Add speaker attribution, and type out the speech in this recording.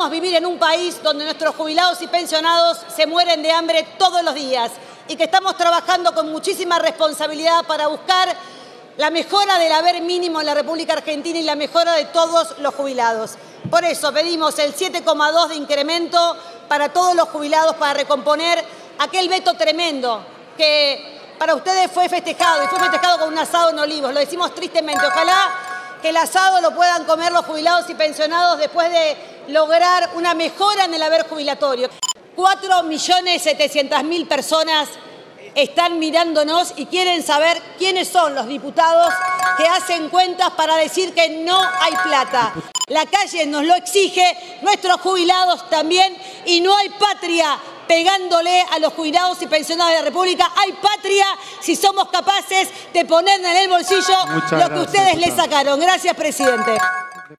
Speaker 1: podemos vivir en un país donde nuestros jubilados y pensionados se mueren de hambre todos los días y que estamos trabajando con muchísima responsabilidad para buscar la mejora del haber mínimo en la República Argentina y la mejora de todos los jubilados. Por eso pedimos el 7,2 de incremento para todos los jubilados para recomponer aquel veto tremendo que para ustedes fue festejado y fue festejado con un asado en Olivos. Lo decimos tristemente. Ojalá que el asado lo puedan comer los jubilados y pensionados después de lograr una mejora en el haber jubilatorio. 4.700.000 personas están mirándonos y quieren saber quiénes son los diputados que hacen cuentas para decir que no hay plata. La calle nos lo exige, nuestros jubilados también, y no hay patria pegándole a los jubilados y pensionados de la República. Hay patria si somos capaces de poner en el bolsillo lo que ustedes le sacaron. Gracias, presidente.